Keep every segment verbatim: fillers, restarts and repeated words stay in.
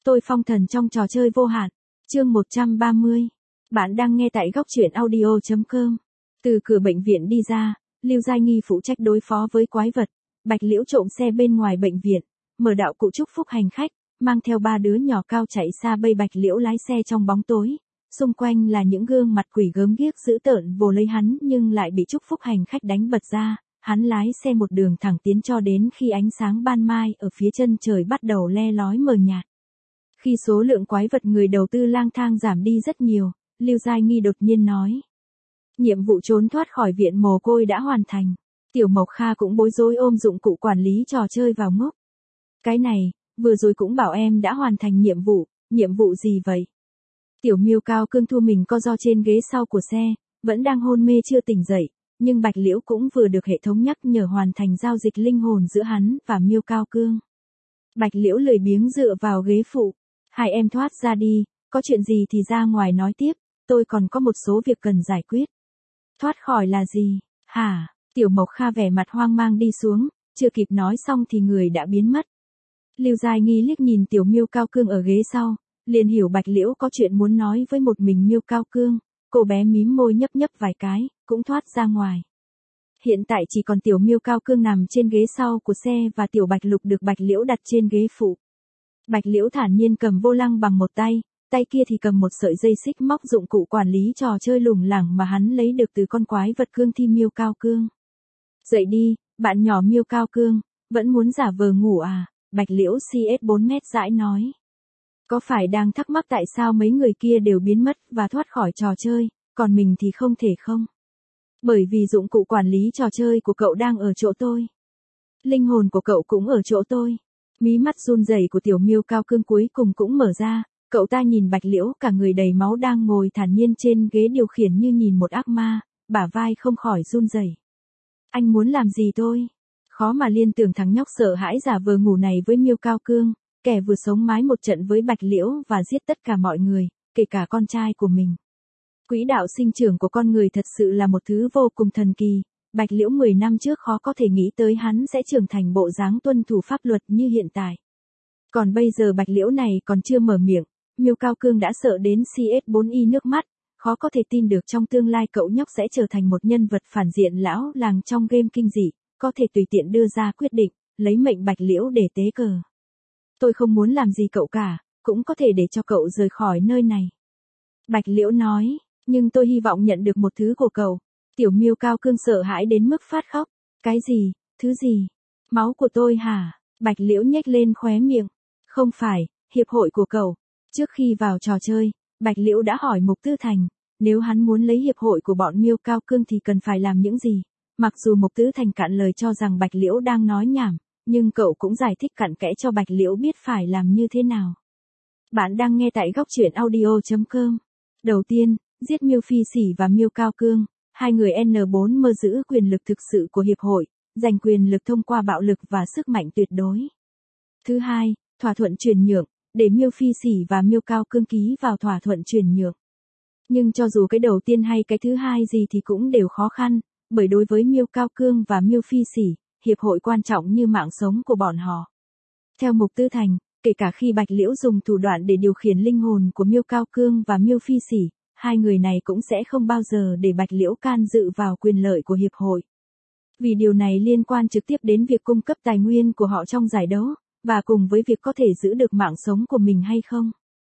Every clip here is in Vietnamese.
Tôi phong thần trong trò chơi vô hạn. Chương một trăm ba mươi. Bạn đang nghe tại góc truyện audio chấm com. Từ cửa bệnh viện đi ra, Lưu Giai Nghi phụ trách đối phó với quái vật. Bạch Liễu trộm xe bên ngoài bệnh viện, mở đạo cụ chúc phúc hành khách, mang theo ba đứa nhỏ cao chạy xa bây Bạch Liễu lái xe trong bóng tối. Xung quanh là những gương mặt quỷ gớm ghiếc dữ tợn vồ lấy hắn nhưng lại bị chúc phúc hành khách đánh bật ra. Hắn lái xe một đường thẳng tiến cho đến khi ánh sáng ban mai ở phía chân trời bắt đầu le lói mờ nhạt. Khi số lượng quái vật người đầu tư lang thang giảm đi rất nhiều, Lưu Giai Nghi đột nhiên nói. Nhiệm vụ trốn thoát khỏi viện mồ côi đã hoàn thành. Tiểu Mộc Kha cũng bối rối ôm dụng cụ quản lý trò chơi vào ngốc. Cái này, vừa rồi cũng bảo em đã hoàn thành nhiệm vụ, nhiệm vụ gì vậy? Tiểu Miêu Cao Cương thu mình co ro trên ghế sau của xe, vẫn đang hôn mê chưa tỉnh dậy, nhưng Bạch Liễu cũng vừa được hệ thống nhắc nhở hoàn thành giao dịch linh hồn giữa hắn và Miêu Cao Cương. Bạch Liễu lười biếng dựa vào ghế phụ. Hai em thoát ra đi, có chuyện gì thì ra ngoài nói tiếp, tôi còn có một số việc cần giải quyết. Thoát khỏi là gì? Hả? Tiểu Mộc Kha vẻ mặt hoang mang đi xuống, chưa kịp nói xong thì người đã biến mất. Lưu Giai Nghi liếc nhìn Tiểu Miêu Cao Cương ở ghế sau, liền hiểu Bạch Liễu có chuyện muốn nói với một mình Miêu Cao Cương. Cô bé mím môi nhấp nhấp vài cái, cũng thoát ra ngoài. Hiện tại chỉ còn Tiểu Miêu Cao Cương nằm trên ghế sau của xe và Tiểu Bạch Lục được Bạch Liễu đặt trên ghế phụ. Bạch Liễu thản nhiên cầm vô lăng bằng một tay, tay kia thì cầm một sợi dây xích móc dụng cụ quản lý trò chơi lủng lẳng mà hắn lấy được từ con quái vật cương thi Miêu Cao Cương. Dậy đi, bạn nhỏ Miêu Cao Cương, vẫn muốn giả vờ ngủ à? Bạch Liễu xê ét bốn mét dãi nói. Có phải đang thắc mắc tại sao mấy người kia đều biến mất và thoát khỏi trò chơi, còn mình thì không thể không? Bởi vì dụng cụ quản lý trò chơi của cậu đang ở chỗ tôi. Linh hồn của cậu cũng ở chỗ tôi. Mí mắt run rẩy của Tiểu Miêu Cao Cương cuối cùng cũng mở ra, cậu ta nhìn Bạch Liễu cả người đầy máu đang ngồi thản nhiên trên ghế điều khiển như nhìn một ác ma, bả vai không khỏi run rẩy. Anh muốn làm gì tôi? Khó mà liên tưởng thằng nhóc sợ hãi giả vờ ngủ này với Miêu Cao Cương, kẻ vừa sống mái một trận với Bạch Liễu và giết tất cả mọi người, kể cả con trai của mình. Quỹ đạo sinh trưởng của con người thật sự là một thứ vô cùng thần kỳ. Bạch Liễu mười năm trước khó có thể nghĩ tới hắn sẽ trưởng thành bộ dáng tuân thủ pháp luật như hiện tại. Còn bây giờ Bạch Liễu này còn chưa mở miệng, Miêu Cao Cương đã sợ đến xê ét bốn i nước mắt, khó có thể tin được trong tương lai cậu nhóc sẽ trở thành một nhân vật phản diện lão làng trong game kinh dị, có thể tùy tiện đưa ra quyết định, lấy mệnh Bạch Liễu để tế cờ. Tôi không muốn làm gì cậu cả, cũng có thể để cho cậu rời khỏi nơi này. Bạch Liễu nói, nhưng tôi hy vọng nhận được một thứ của cậu. Tiểu Miêu Cao Cương sợ hãi đến mức phát khóc. Cái gì, thứ gì? Máu của tôi hả? Bạch Liễu nhếch lên khóe miệng. Không phải, hiệp hội của cậu. Trước khi vào trò chơi, Bạch Liễu đã hỏi Mục Tư Thành, nếu hắn muốn lấy hiệp hội của bọn Miêu Cao Cương thì cần phải làm những gì? Mặc dù Mục Tư Thành cạn lời cho rằng Bạch Liễu đang nói nhảm, nhưng cậu cũng giải thích cặn kẽ cho Bạch Liễu biết phải làm như thế nào. Bạn đang nghe tại góc truyện audio chấm com. Đầu tiên, giết Miêu Phi Sỉ và Miêu Cao Cương. Hai người en bốn mơ giữ quyền lực thực sự của hiệp hội, giành quyền lực thông qua bạo lực và sức mạnh tuyệt đối. Thứ hai, thỏa thuận chuyển nhượng, để Miêu Phi Sỉ và Miêu Cao Cương ký vào thỏa thuận chuyển nhượng. Nhưng cho dù cái đầu tiên hay cái thứ hai gì thì cũng đều khó khăn, bởi đối với Miêu Cao Cương và Miêu Phi Sỉ, hiệp hội quan trọng như mạng sống của bọn họ. Theo Mục Tư Thành, kể cả khi Bạch Liễu dùng thủ đoạn để điều khiển linh hồn của Miêu Cao Cương và Miêu Phi Sỉ, hai người này cũng sẽ không bao giờ để Bạch Liễu can dự vào quyền lợi của hiệp hội. Vì điều này liên quan trực tiếp đến việc cung cấp tài nguyên của họ trong giải đấu, và cùng với việc có thể giữ được mạng sống của mình hay không.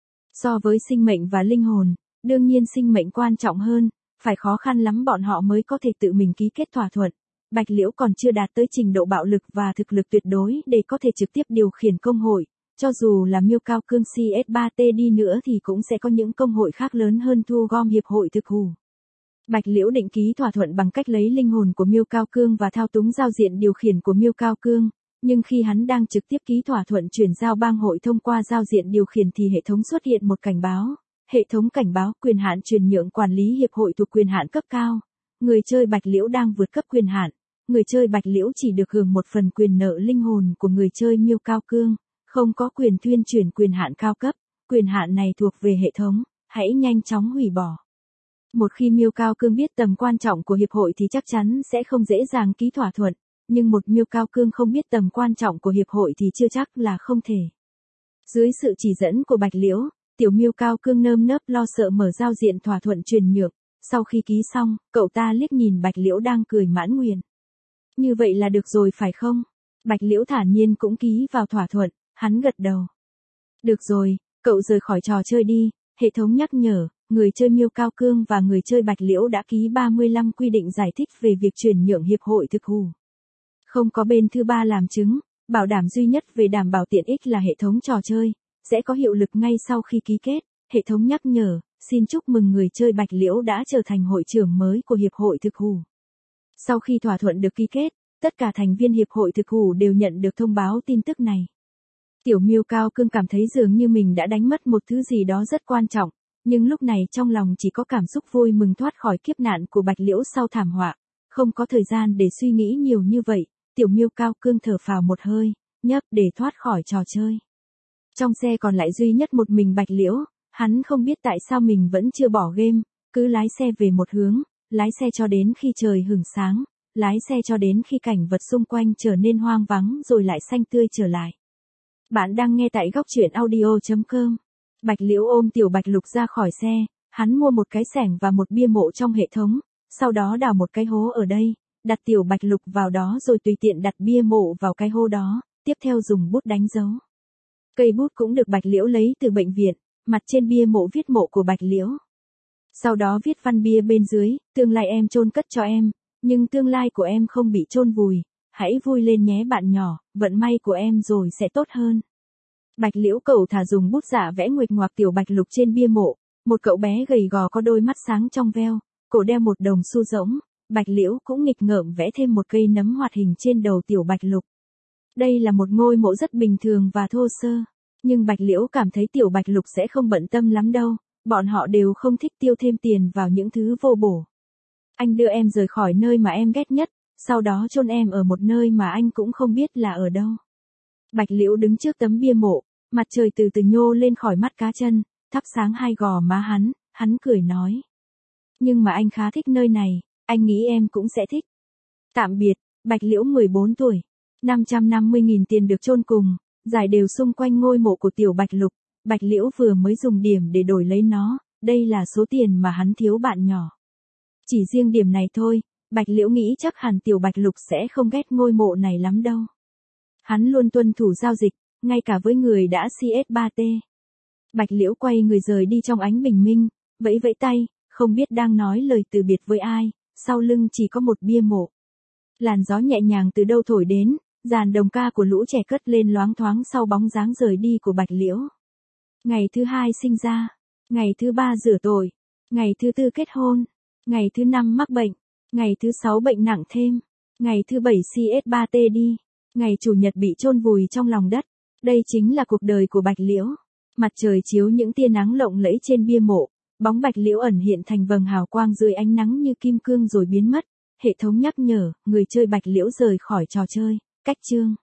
So với sinh mệnh và linh hồn, đương nhiên sinh mệnh quan trọng hơn, phải khó khăn lắm bọn họ mới có thể tự mình ký kết thỏa thuận. Bạch Liễu còn chưa đạt tới trình độ bạo lực và thực lực tuyệt đối để có thể trực tiếp điều khiển công hội. Cho dù là Miêu Cao Cương xê ét ba tê đi nữa thì cũng sẽ có những công hội khác lớn hơn thu gom hiệp hội thực hủ. Bạch Liễu định ký thỏa thuận bằng cách lấy linh hồn của Miêu Cao Cương và thao túng giao diện điều khiển của Miêu Cao Cương, nhưng khi hắn đang trực tiếp ký thỏa thuận chuyển giao bang hội thông qua giao diện điều khiển thì hệ thống xuất hiện một cảnh báo. Hệ thống cảnh báo quyền hạn chuyển nhượng quản lý hiệp hội thuộc quyền hạn cấp cao. Người chơi Bạch Liễu đang vượt cấp quyền hạn. Người chơi Bạch Liễu chỉ được hưởng một phần quyền nợ linh hồn của người chơi Miêu Cao Cương, không có quyền tuyên truyền quyền hạn cao cấp, quyền hạn này thuộc về hệ thống, hãy nhanh chóng hủy bỏ. Một khi Miêu Cao Cương biết tầm quan trọng của hiệp hội thì chắc chắn sẽ không dễ dàng ký thỏa thuận, nhưng một Miêu Cao Cương không biết tầm quan trọng của hiệp hội thì chưa chắc là không thể. Dưới sự chỉ dẫn của Bạch Liễu, Tiểu Miêu Cao Cương nơm nớp lo sợ mở giao diện thỏa thuận chuyển nhượng, sau khi ký xong, cậu ta liếc nhìn Bạch Liễu đang cười mãn nguyện. Như vậy là được rồi phải không? Bạch Liễu thản nhiên cũng ký vào thỏa thuận, hắn gật đầu. Được rồi, cậu rời khỏi trò chơi đi, hệ thống nhắc nhở, người chơi Miêu Cao Cương và người chơi Bạch Liễu đã ký ba mươi lăm quy định giải thích về việc chuyển nhượng hiệp hội thực hủ. Không có bên thứ ba làm chứng, bảo đảm duy nhất về đảm bảo tiện ích là hệ thống trò chơi, sẽ có hiệu lực ngay sau khi ký kết. Hệ thống nhắc nhở, xin chúc mừng người chơi Bạch Liễu đã trở thành hội trưởng mới của hiệp hội thực hủ. Sau khi thỏa thuận được ký kết, tất cả thành viên hiệp hội thực hủ đều nhận được thông báo tin tức này. Tiểu Miêu Cao Cương cảm thấy dường như mình đã đánh mất một thứ gì đó rất quan trọng, nhưng lúc này trong lòng chỉ có cảm xúc vui mừng thoát khỏi kiếp nạn của Bạch Liễu sau thảm họa, không có thời gian để suy nghĩ nhiều như vậy. Tiểu Miêu Cao Cương thở phào một hơi, nhấp để thoát khỏi trò chơi. Trong xe còn lại duy nhất một mình Bạch Liễu, hắn không biết tại sao mình vẫn chưa bỏ game, cứ lái xe về một hướng, lái xe cho đến khi trời hửng sáng, lái xe cho đến khi cảnh vật xung quanh trở nên hoang vắng rồi lại xanh tươi trở lại. Bạn đang nghe tại góc truyện audio chấm com. Bạch Liễu ôm Tiểu Bạch Lục ra khỏi xe, hắn mua một cái xẻng và một bia mộ trong hệ thống, sau đó đào một cái hố ở đây, đặt Tiểu Bạch Lục vào đó rồi tùy tiện đặt bia mộ vào cái hố đó, tiếp theo dùng bút đánh dấu. Cây bút cũng được Bạch Liễu lấy từ bệnh viện, mặt trên bia mộ viết mộ của Bạch Liễu. Sau đó viết văn bia bên dưới, tương lai em chôn cất cho em, nhưng tương lai của em không bị chôn vùi, hãy vui lên nhé bạn nhỏ, vận may của em rồi sẽ tốt hơn. Bạch Liễu cẩu thả dùng bút dạ vẽ nguệch ngoạc Tiểu Bạch Lục trên bia mộ, một cậu bé gầy gò có đôi mắt sáng trong veo, cổ đeo một đồng xu rỗng, Bạch Liễu cũng nghịch ngợm vẽ thêm một cây nấm hoạt hình trên đầu Tiểu Bạch Lục. Đây là một ngôi mộ rất bình thường và thô sơ, nhưng Bạch Liễu cảm thấy Tiểu Bạch Lục sẽ không bận tâm lắm đâu, bọn họ đều không thích tiêu thêm tiền vào những thứ vô bổ. Anh đưa em rời khỏi nơi mà em ghét nhất, sau đó chôn em ở một nơi mà anh cũng không biết là ở đâu. Bạch Liễu đứng trước tấm bia mộ, mặt trời từ từ nhô lên khỏi mắt cá chân, thắp sáng hai gò má hắn, hắn cười nói. Nhưng mà anh khá thích nơi này, anh nghĩ em cũng sẽ thích. Tạm biệt, Bạch Liễu mười bốn tuổi, năm trăm năm mươi nghìn tiền được chôn cùng, rải đều xung quanh ngôi mộ của Tiểu Bạch Lục, Bạch Liễu vừa mới dùng điểm để đổi lấy nó, đây là số tiền mà hắn thiếu bạn nhỏ. Chỉ riêng điểm này thôi, Bạch Liễu nghĩ chắc hẳn Tiểu Bạch Lục sẽ không ghét ngôi mộ này lắm đâu. Hắn luôn tuân thủ giao dịch, ngay cả với người đã xê ét ba tê. Bạch Liễu quay người rời đi trong ánh bình minh, vẫy vẫy tay, không biết đang nói lời từ biệt với ai, sau lưng chỉ có một bia mộ. Làn gió nhẹ nhàng từ đâu thổi đến, dàn đồng ca của lũ trẻ cất lên loáng thoáng sau bóng dáng rời đi của Bạch Liễu. Ngày thứ hai sinh ra, ngày thứ ba rửa tội, ngày thứ tư kết hôn, ngày thứ năm mắc bệnh, ngày thứ sáu bệnh nặng thêm, ngày thứ bảy xê ét ba tê đi, ngày chủ nhật bị chôn vùi trong lòng đất. Đây chính là cuộc đời của Bạch Liễu. Mặt trời chiếu những tia nắng lộng lẫy trên bia mộ, bóng Bạch Liễu ẩn hiện thành vầng hào quang dưới ánh nắng như kim cương rồi biến mất. Hệ thống nhắc nhở, người chơi Bạch Liễu rời khỏi trò chơi, cách chương.